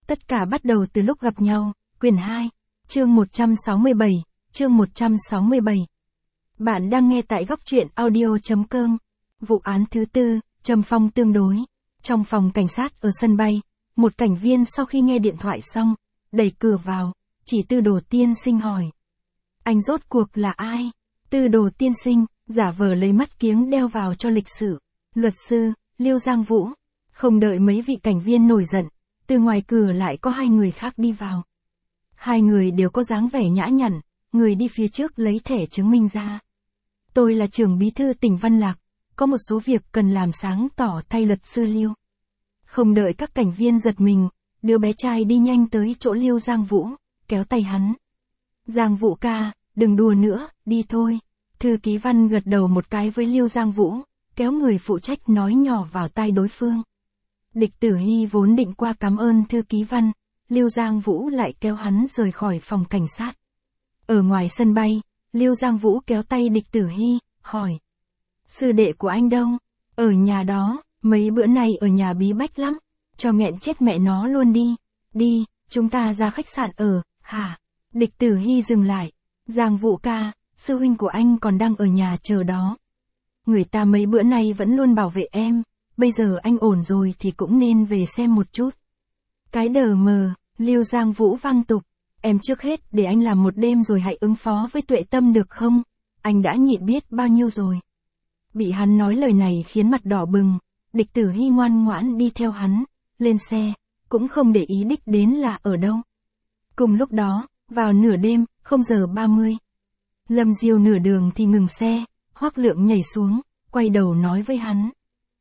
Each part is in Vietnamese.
Tất cả bắt đầu từ lúc gặp nhau, quyển 2, chương 167, chương 167. Bạn đang nghe tại góc truyện audio.com. Vụ án thứ tư, trầm phong tương đối. Trong phòng cảnh sát ở sân bay, một cảnh viên sau khi nghe điện thoại xong, đẩy cửa vào, chỉ Tư Đồ tiên sinh hỏi. Anh rốt cuộc là ai? Tư Đồ tiên sinh, giả vờ lấy mắt kiếng đeo vào cho lịch sự. Luật sư, Liêu Giang Vũ. Không đợi mấy vị cảnh viên nổi giận, từ ngoài cửa lại có hai người khác đi vào. Hai người đều có dáng vẻ nhã nhặn, người đi phía trước lấy thẻ chứng minh ra. Tôi là trưởng bí thư tỉnh Văn Lạc, có một số việc cần làm sáng tỏ thay luật sư Liêu. Không đợi các cảnh viên giật mình, đứa bé trai đi nhanh tới chỗ Liêu Giang Vũ, kéo tay hắn. Giang Vũ ca, đừng đùa nữa, đi thôi. Thư ký Văn gật đầu một cái với Liêu Giang Vũ, kéo người phụ trách nói nhỏ vào tai đối phương. Địch Tử Hy vốn định qua cảm ơn thư ký Văn, Liêu Giang Vũ lại kéo hắn rời khỏi phòng cảnh sát. Ở ngoài sân bay, Liêu Giang Vũ kéo tay Địch Tử Hy, hỏi. Sư đệ của anh đâu? Ở nhà đó, mấy bữa nay ở nhà bí bách lắm, cho nghẹn chết mẹ nó luôn đi. Đi, chúng ta ra khách sạn ở, hả? Địch Tử Hy dừng lại. Giang Vũ ca, sư huynh của anh còn đang ở nhà chờ đó. Người ta mấy bữa nay vẫn luôn bảo vệ em, bây giờ anh ổn rồi thì cũng nên về xem một chút. Cái đờ mờ, Liêu Giang Vũ vang tục. Em trước hết để anh làm một đêm rồi hãy ứng phó với Tuệ Tâm được không? Anh đã nhịn biết bao nhiêu rồi. Bị hắn nói lời này khiến mặt đỏ bừng, Địch Tử Hy ngoan ngoãn đi theo hắn, lên xe, cũng không để ý đích đến là ở đâu. Cùng lúc đó, vào nửa đêm, 0:30. Lâm Diêu nửa đường thì ngừng xe, Hoắc Lượng nhảy xuống, quay đầu nói với hắn.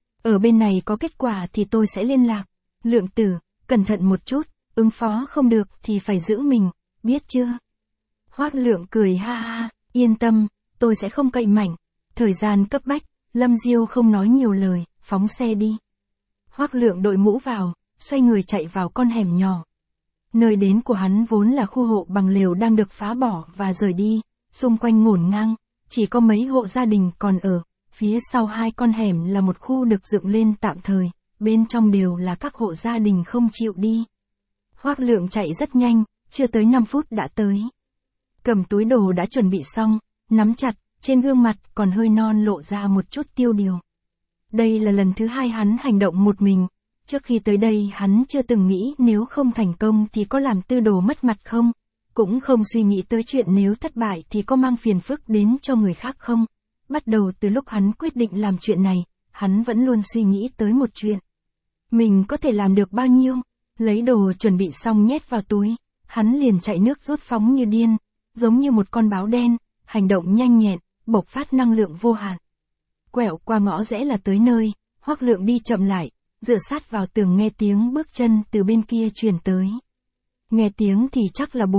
Ở bên này có kết quả thì tôi sẽ liên lạc. Lượng tử, cẩn thận một chút, ứng phó không được thì phải giữ mình, biết chưa? Hoắc Lượng cười ha ha, yên tâm, tôi sẽ không cậy mạnh. Thời gian cấp bách, Lâm Diêu không nói nhiều lời, phóng xe đi. Hoắc Lượng đội mũ vào, xoay người chạy vào con hẻm nhỏ. Nơi đến của hắn vốn là khu hộ bằng lều đang được phá bỏ và rời đi, xung quanh ngổn ngang, chỉ có mấy hộ gia đình còn ở. Phía sau hai con hẻm là một khu được dựng lên tạm thời, bên trong đều là các hộ gia đình không chịu đi. Hoắc Lượng chạy rất nhanh, chưa tới 5 phút đã tới. Cầm túi đồ đã chuẩn bị xong, nắm chặt, trên gương mặt còn hơi non lộ ra một chút tiêu điều. Đây là lần thứ hai hắn hành động một mình, trước khi tới đây hắn chưa từng nghĩ nếu không thành công thì có làm Tư Đồ mất mặt không, cũng không suy nghĩ tới chuyện nếu thất bại thì có mang phiền phức đến cho người khác không. Bắt đầu từ lúc hắn quyết định làm chuyện này, hắn vẫn luôn suy nghĩ tới một chuyện. Mình có thể làm được bao nhiêu? Lấy đồ chuẩn bị xong nhét vào túi, hắn liền chạy nước rút phóng như điên, giống như một con báo đen, hành động nhanh nhẹn, bộc phát năng lượng vô hạn. Quẹo qua ngõ rẽ là tới nơi, Hoắc Lượng đi chậm lại, dựa sát vào tường nghe tiếng bước chân từ bên kia truyền tới. Nghe tiếng thì chắc là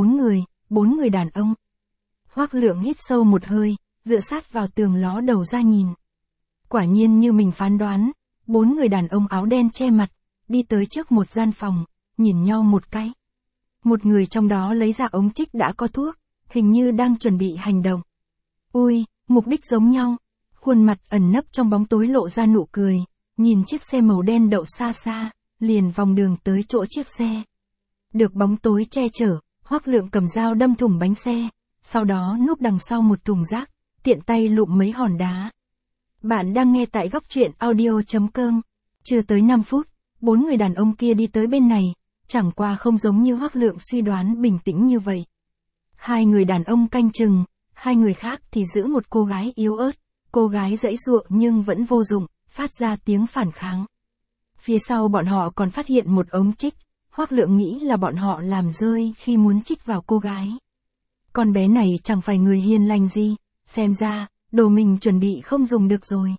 4 người đàn ông. Hoắc Lượng hít sâu một hơi, dựa sát vào tường ló đầu ra nhìn. Quả nhiên như mình phán đoán, 4 người đàn ông áo đen che mặt, đi tới trước một gian phòng, nhìn nhau một cái. Một người trong đó lấy ra ống trích đã có thuốc, hình như đang chuẩn bị hành động. Ui, mục đích giống nhau, khuôn mặt ẩn nấp trong bóng tối lộ ra nụ cười, nhìn chiếc xe màu đen đậu xa xa, liền vòng đường tới chỗ chiếc xe. Được bóng tối che chở, Hoắc Lượng cầm dao đâm thủng bánh xe, sau đó núp đằng sau một thùng rác, tiện tay lụm mấy hòn đá. Bạn đang nghe tại góc truyện audio.com. Chưa tới 5 phút, 4 người đàn ông kia đi tới bên này, chẳng qua không giống như Hoắc Lượng suy đoán bình tĩnh như vậy. Hai người đàn ông canh chừng, hai người khác thì giữ một cô gái yếu ớt, cô gái giãy giụa nhưng vẫn vô dụng, phát ra tiếng phản kháng. Phía sau bọn họ còn phát hiện một ống trích, Hoắc Lượng nghĩ là bọn họ làm rơi khi muốn trích vào cô gái. Con bé này chẳng phải người hiền lành gì, xem ra, đồ mình chuẩn bị không dùng được rồi.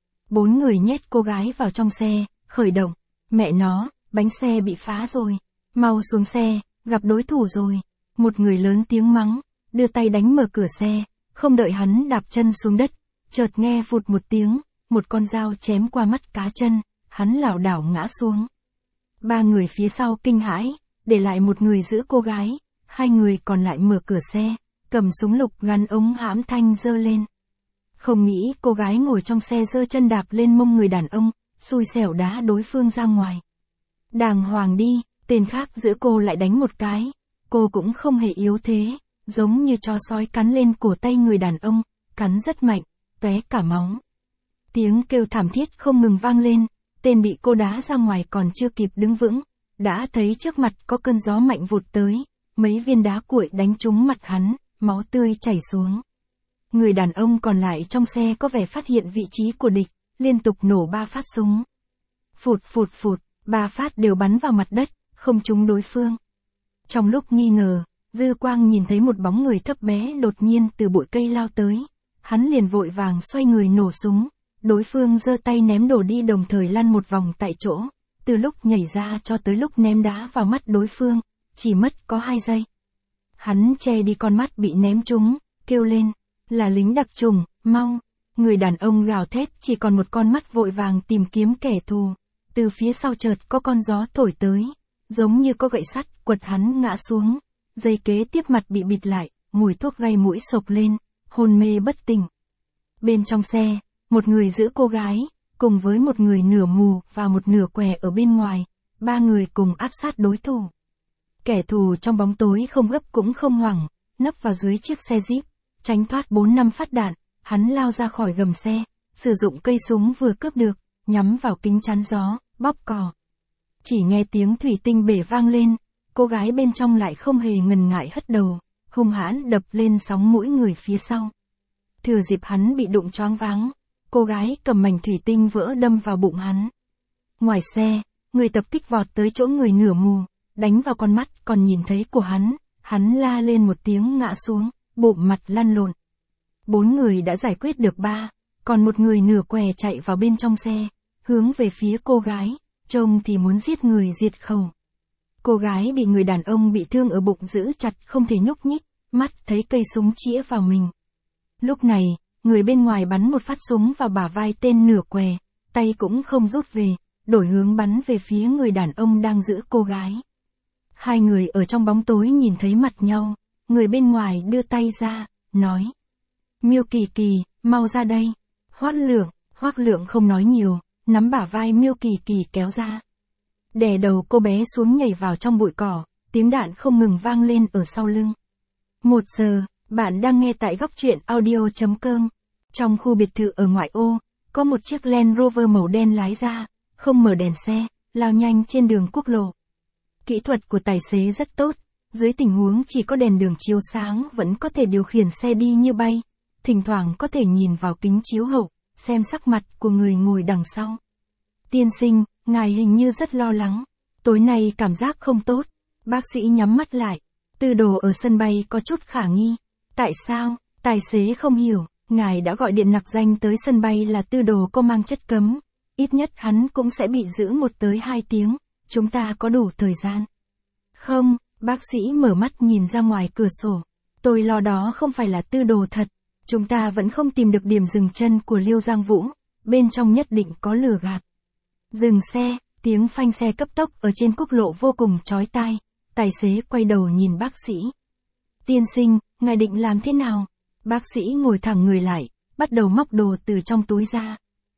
4 người nhét cô gái vào trong xe, khởi động. Mẹ nó, bánh xe bị phá rồi. Mau xuống xe, gặp đối thủ rồi. Một người lớn tiếng mắng, đưa tay đánh mở cửa xe, không đợi hắn đạp chân xuống đất, chợt nghe vụt một tiếng, một con dao chém qua mắt cá chân, hắn lảo đảo ngã xuống. 3 người phía sau kinh hãi, để lại một người giữ cô gái, 2 người còn lại mở cửa xe, cầm súng lục gắn ống hãm thanh giơ lên. Không nghĩ cô gái ngồi trong xe giơ chân đạp lên mông người đàn ông, xui xẻo đá đối phương ra ngoài. Đàng hoàng đi, Tên khác giữa cô lại đánh một cái, cô cũng không hề yếu thế, giống như chó sói cắn lên cổ tay người đàn ông, cắn rất mạnh, tóe cả máu. Tiếng kêu thảm thiết không ngừng vang lên, tên bị cô đá ra ngoài còn chưa kịp đứng vững, đã thấy trước mặt có cơn gió mạnh vụt tới, mấy viên đá cuội đánh trúng mặt hắn, máu tươi chảy xuống. Người đàn ông còn lại trong xe có vẻ phát hiện vị trí của địch, liên tục nổ 3 phát súng. Phụt phụt phụt, 3 phát đều bắn vào mặt đất, không trúng đối phương. Trong lúc nghi ngờ, Dư Quang nhìn thấy một bóng người thấp bé đột nhiên từ bụi cây lao tới. Hắn liền vội vàng xoay người nổ súng, đối phương giơ tay ném đồ đi đồng thời lăn một vòng tại chỗ, từ lúc nhảy ra cho tới lúc ném đá vào mắt đối phương, chỉ mất có 2 giây. Hắn che đi con mắt bị ném trúng, kêu lên, là lính đặc chủng, mau. Người đàn ông gào thét chỉ còn một con mắt vội vàng tìm kiếm kẻ thù. Từ phía sau chợt có con gió thổi tới, giống như có gậy sắt quật hắn ngã xuống. Giây kế tiếp mặt bị bịt lại, mùi thuốc gây mũi sộc lên, hôn mê bất tỉnh. Bên trong xe, một người giữ cô gái, cùng với một người nửa mù và một nửa què ở bên ngoài, 3 người cùng áp sát đối thủ. Kẻ thù trong bóng tối không gấp cũng không hoảng, nấp vào dưới chiếc xe Jeep, tránh thoát 4-5 phát đạn, hắn lao ra khỏi gầm xe, sử dụng cây súng vừa cướp được, nhắm vào kính chắn gió, bóp cò. Chỉ nghe tiếng thủy tinh bể vang lên, cô gái bên trong lại không hề ngần ngại hất đầu, hung hãn đập lên sóng mũi người phía sau. Thừa dịp hắn bị đụng choáng váng, cô gái cầm mảnh thủy tinh vỡ đâm vào bụng hắn. Ngoài xe, người tập kích vọt tới chỗ người nửa mù, đánh vào con mắt còn nhìn thấy của hắn la lên một tiếng ngã xuống, bụng mặt lăn lộn. 4 người đã giải quyết được 3, còn một người nửa què chạy vào bên trong xe, hướng về phía cô gái, trông thì muốn giết người diệt khẩu. Cô gái bị người đàn ông bị thương ở bụng giữ chặt không thể nhúc nhích, mắt thấy cây súng chĩa vào mình. Lúc này, người bên ngoài bắn một phát súng vào bả vai tên nửa què, tay cũng không rút về, đổi hướng bắn về phía người đàn ông đang giữ cô gái. 2 người ở trong bóng tối nhìn thấy mặt nhau, người bên ngoài đưa tay ra, nói. Miêu Kỳ Kỳ, mau ra đây. Hoắc Lượng không nói nhiều, nắm bả vai Miêu Kỳ Kỳ kéo ra. Đè đầu cô bé xuống nhảy vào trong bụi cỏ, tiếng đạn không ngừng vang lên ở sau lưng. 1 giờ, bạn đang nghe tại góc truyện audio.com. Trong khu biệt thự ở ngoại ô, có một chiếc Land Rover màu đen lái ra, không mở đèn xe, lao nhanh trên đường quốc lộ. Kỹ thuật của tài xế rất tốt, dưới tình huống chỉ có đèn đường chiếu sáng vẫn có thể điều khiển xe đi như bay, thỉnh thoảng có thể nhìn vào kính chiếu hậu, xem sắc mặt của người ngồi đằng sau. Tiên sinh, ngài hình như rất lo lắng, tối nay cảm giác không tốt. Bác sĩ nhắm mắt lại, Tư Đồ ở sân bay có chút khả nghi. Tại sao? Tài xế không hiểu, ngài đã gọi điện nặc danh tới sân bay là Tư Đồ có mang chất cấm, ít nhất hắn cũng sẽ bị giữ 1 tới 2 tiếng, chúng ta có đủ thời gian. Không, bác sĩ mở mắt nhìn ra ngoài cửa sổ, tôi lo đó không phải là Tư Đồ thật, chúng ta vẫn không tìm được điểm dừng chân của Liêu Giang Vũ, bên trong nhất định có lừa gạt. Dừng xe, tiếng phanh xe cấp tốc ở trên quốc lộ vô cùng chói tai, tài xế quay đầu nhìn bác sĩ. Tiên sinh, ngài định làm thế nào? Bác sĩ ngồi thẳng người lại, bắt đầu móc đồ từ trong túi ra.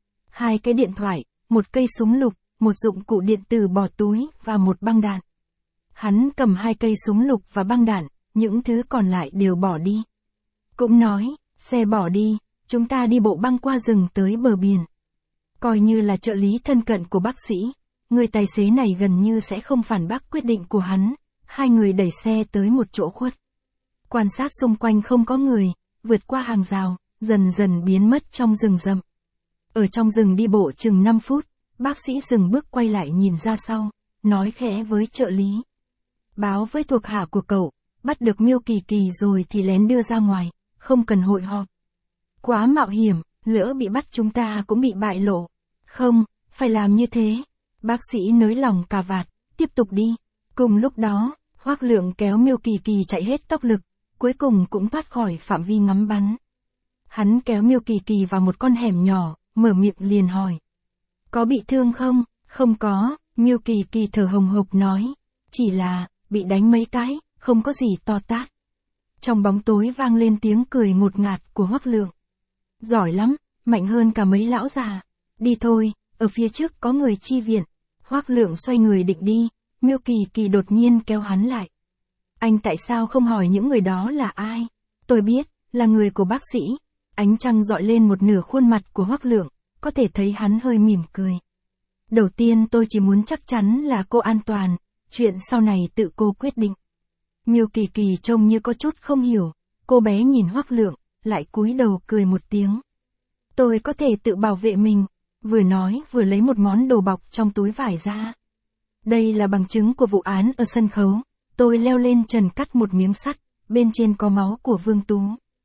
2 cái điện thoại, 1 cây súng lục, 1 dụng cụ điện tử bỏ túi và 1 băng đạn. Hắn cầm 2 cây súng lục và băng đạn, những thứ còn lại đều bỏ đi. Cũng nói, xe bỏ đi, chúng ta đi bộ băng qua rừng tới bờ biển. Coi như là trợ lý thân cận của bác sĩ, người tài xế này gần như sẽ không phản bác quyết định của hắn. 2 người đẩy xe tới một chỗ khuất. Quan sát xung quanh không có người, vượt qua hàng rào, dần dần biến mất trong rừng rậm. Ở trong rừng đi bộ chừng 5 phút, bác sĩ dừng bước quay lại nhìn ra sau, nói khẽ với trợ lý. Báo với thuộc hạ của cậu, bắt được Miêu Kỳ Kỳ rồi thì lén đưa ra ngoài, không cần hội họp. Quá mạo hiểm, lỡ bị bắt chúng ta cũng bị bại lộ. Không, phải làm như thế. Bác sĩ nới lỏng cà vạt, tiếp tục đi. Cùng lúc đó, Hoắc Lượng kéo Miêu Kỳ Kỳ chạy hết tốc lực, cuối cùng cũng thoát khỏi phạm vi ngắm bắn. Hắn kéo Miêu Kỳ Kỳ vào một con hẻm nhỏ, mở miệng liền hỏi. Có bị thương không? Không có, Miêu Kỳ Kỳ thở hồng hộc nói. Chỉ là, bị đánh mấy cái, không có gì to tát. Trong bóng tối vang lên tiếng cười ngột ngạt của Hoắc Lượng. Giỏi lắm, mạnh hơn cả mấy lão già. Đi thôi, ở phía trước có người chi viện. Hoắc Lượng xoay người định đi, Miêu Kỳ Kỳ đột nhiên kéo hắn lại. Anh tại sao không hỏi những người đó là ai? Tôi biết, là người của bác sĩ. Ánh trăng dọi lên một nửa khuôn mặt của Hoắc Lượng, có thể thấy hắn hơi mỉm cười. Đầu tiên tôi chỉ muốn chắc chắn là cô an toàn, chuyện sau này tự cô quyết định. Miêu Kỳ Kỳ trông như có chút không hiểu, cô bé nhìn Hoắc Lượng, lại cúi đầu cười một tiếng. Tôi có thể tự bảo vệ mình, vừa nói vừa lấy một món đồ bọc trong túi vải ra. Đây là bằng chứng của vụ án ở sân khấu, tôi leo lên trần cắt một miếng sắt, bên trên có máu của Vương Tú.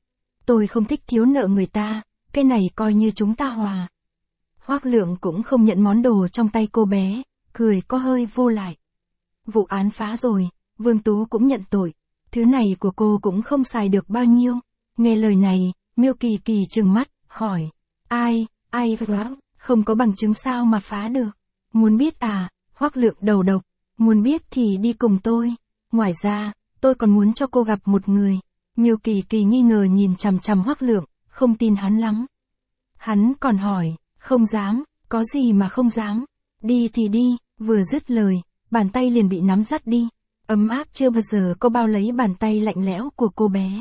Tôi không thích thiếu nợ người ta, cái này coi như chúng ta hòa. Hoắc Lượng cũng không nhận món đồ trong tay cô bé, cười có hơi vô lại. Vụ án phá rồi, Vương Tú cũng nhận tội, thứ này của cô cũng không xài được bao nhiêu. Nghe lời này, Miêu Kỳ Kỳ trừng mắt, hỏi, ai vậy? Không có bằng chứng sao mà phá được? Muốn biết à? Hoắc Lượng đầu độc, muốn biết thì đi cùng tôi. Ngoài ra, tôi còn muốn cho cô gặp một người. Miêu Kỳ Kỳ nghi ngờ nhìn chằm chằm Hoắc Lượng, không tin hắn lắm. Hắn còn hỏi, không dám, có gì mà không dám. Đi thì đi, vừa dứt lời, bàn tay liền bị nắm dắt đi. Ấm áp chưa bao giờ có bao lấy bàn tay lạnh lẽo của cô bé.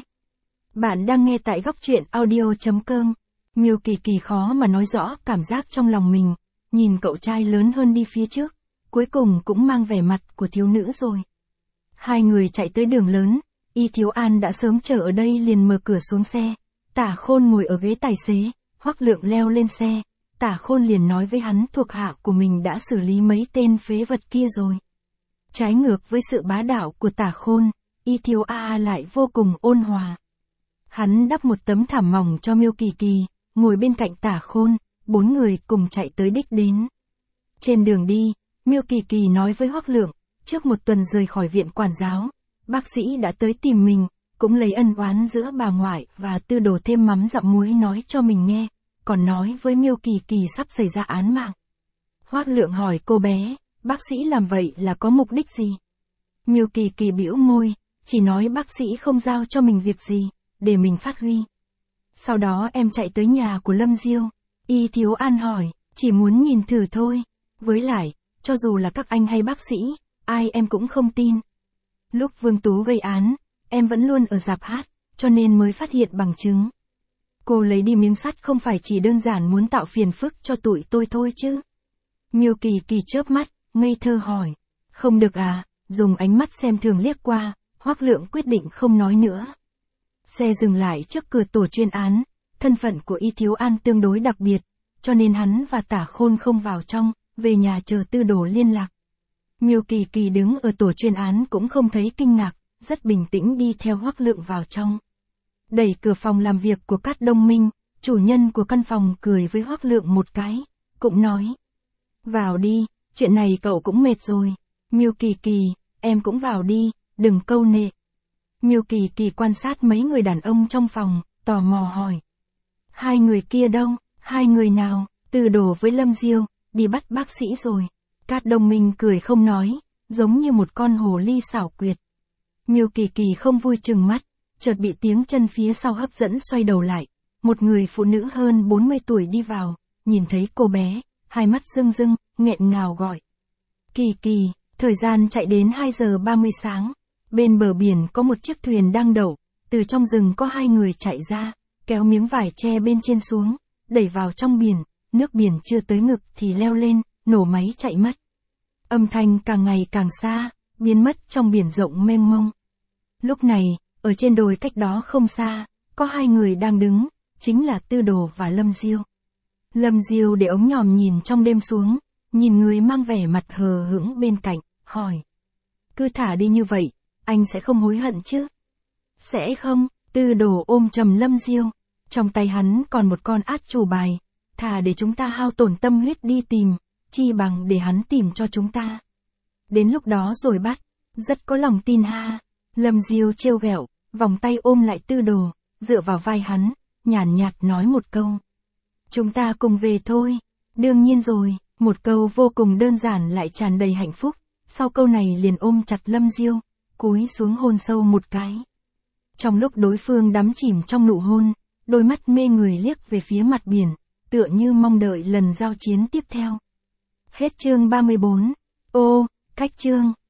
Bạn đang nghe tại góc truyện audio.com. Miêu Kỳ Kỳ khó mà nói rõ cảm giác trong lòng mình, nhìn cậu trai lớn hơn đi phía trước, cuối cùng cũng mang vẻ mặt của thiếu nữ rồi. Hai người chạy tới đường lớn, Y Thiếu An đã sớm chờ ở đây liền mở cửa xuống xe, Tả Khôn ngồi ở ghế tài xế, Hoắc Lượng leo lên xe, Tả Khôn liền nói với hắn thuộc hạ của mình đã xử lý mấy tên phế vật kia rồi. Trái ngược với sự bá đạo của Tả Khôn, Y Thiếu A lại vô cùng ôn hòa. Hắn đắp một tấm thảm mỏng cho Miêu Kỳ Kỳ, ngồi bên cạnh Tả Khôn, bốn người cùng chạy tới đích đến. Trên đường đi, Miêu Kỳ Kỳ nói với Hoắc Lượng, trước một tuần rời khỏi viện quản giáo, bác sĩ đã tới tìm mình, cũng lấy ân oán giữa bà ngoại và Tư Đồ thêm mắm dặm muối nói cho mình nghe, còn nói với Miêu Kỳ Kỳ sắp xảy ra án mạng. Hoắc Lượng hỏi cô bé, bác sĩ làm vậy là có mục đích gì? Miêu Kỳ Kỳ bĩu môi, chỉ nói bác sĩ không giao cho mình việc gì, để mình phát huy. Sau đó em chạy tới nhà của Lâm Diêu. Y Thiếu An hỏi, chỉ muốn nhìn thử thôi. Với lại, cho dù là các anh hay bác sĩ, ai em cũng không tin. Lúc Vương Tú gây án, em vẫn luôn ở rạp hát, cho nên mới phát hiện bằng chứng. Cô lấy đi miếng sắt không phải chỉ đơn giản muốn tạo phiền phức cho tụi tôi thôi chứ. Miêu Kỳ Kỳ chớp mắt, ngây thơ hỏi. Không được à, dùng ánh mắt xem thường liếc qua, Hoắc Lượng quyết định không nói nữa. Xe dừng lại trước cửa tổ chuyên án, thân phận của Y Thiếu An tương đối đặc biệt, cho nên hắn và Tả Khôn không vào trong, về nhà chờ Tư Đồ liên lạc. Miêu Kỳ Kỳ đứng ở tổ chuyên án cũng không thấy kinh ngạc, rất bình tĩnh đi theo Hoắc Lượng vào trong. Đẩy cửa phòng làm việc của Cát Đông Minh, chủ nhân của căn phòng cười với Hoắc Lượng một cái, cũng nói. Vào đi, chuyện này cậu cũng mệt rồi. Miêu Kỳ Kỳ, em cũng vào đi, đừng câu nệ. Miêu Kỳ Kỳ quan sát mấy người đàn ông trong phòng, tò mò hỏi. Hai người kia đâu? Hai người nào? Tư Đồ với Lâm Diêu, đi bắt bác sĩ rồi. Cát Đông Minh cười không nói, giống như một con hồ ly xảo quyệt. Miêu Kỳ Kỳ không vui chừng mắt, chợt bị tiếng chân phía sau hấp dẫn xoay đầu lại. Một người phụ nữ hơn 40 tuổi đi vào, nhìn thấy cô bé, hai mắt rưng rưng, nghẹn ngào gọi. Kỳ Kỳ, thời gian chạy đến 2 giờ 30 sáng. Bên bờ biển có một chiếc thuyền đang đậu, từ trong rừng có hai người chạy ra, kéo miếng vải che bên trên xuống, đẩy vào trong biển, nước biển chưa tới ngực thì leo lên, nổ máy chạy mất. Âm thanh càng ngày càng xa, biến mất trong biển rộng mênh mông. Lúc này, ở trên đồi cách đó không xa, có hai người đang đứng, chính là Tư Đồ và Lâm Diêu. Lâm Diêu để ống nhòm nhìn trong đêm xuống, nhìn người mang vẻ mặt hờ hững bên cạnh, hỏi. Cứ thả đi như vậy, anh sẽ không hối hận chứ? Sẽ không, Tư Đồ ôm chầm Lâm Diêu, trong tay hắn còn một con át chủ bài, thà để chúng ta hao tổn tâm huyết đi tìm, chi bằng để hắn tìm cho chúng ta. Đến lúc đó rồi bắt, rất có lòng tin ha. Lâm Diêu trêu ghẹo, vòng tay ôm lại Tư Đồ, dựa vào vai hắn, nhàn nhạt nói một câu. Chúng ta cùng về thôi. Đương nhiên rồi, một câu vô cùng đơn giản lại tràn đầy hạnh phúc, sau câu này liền ôm chặt Lâm Diêu, cúi xuống hôn sâu một cái. Trong lúc đối phương đắm chìm trong nụ hôn, đôi mắt mê người liếc về phía mặt biển, tựa như mong đợi lần giao chiến tiếp theo. Hết chương 34. Ô, cách chương.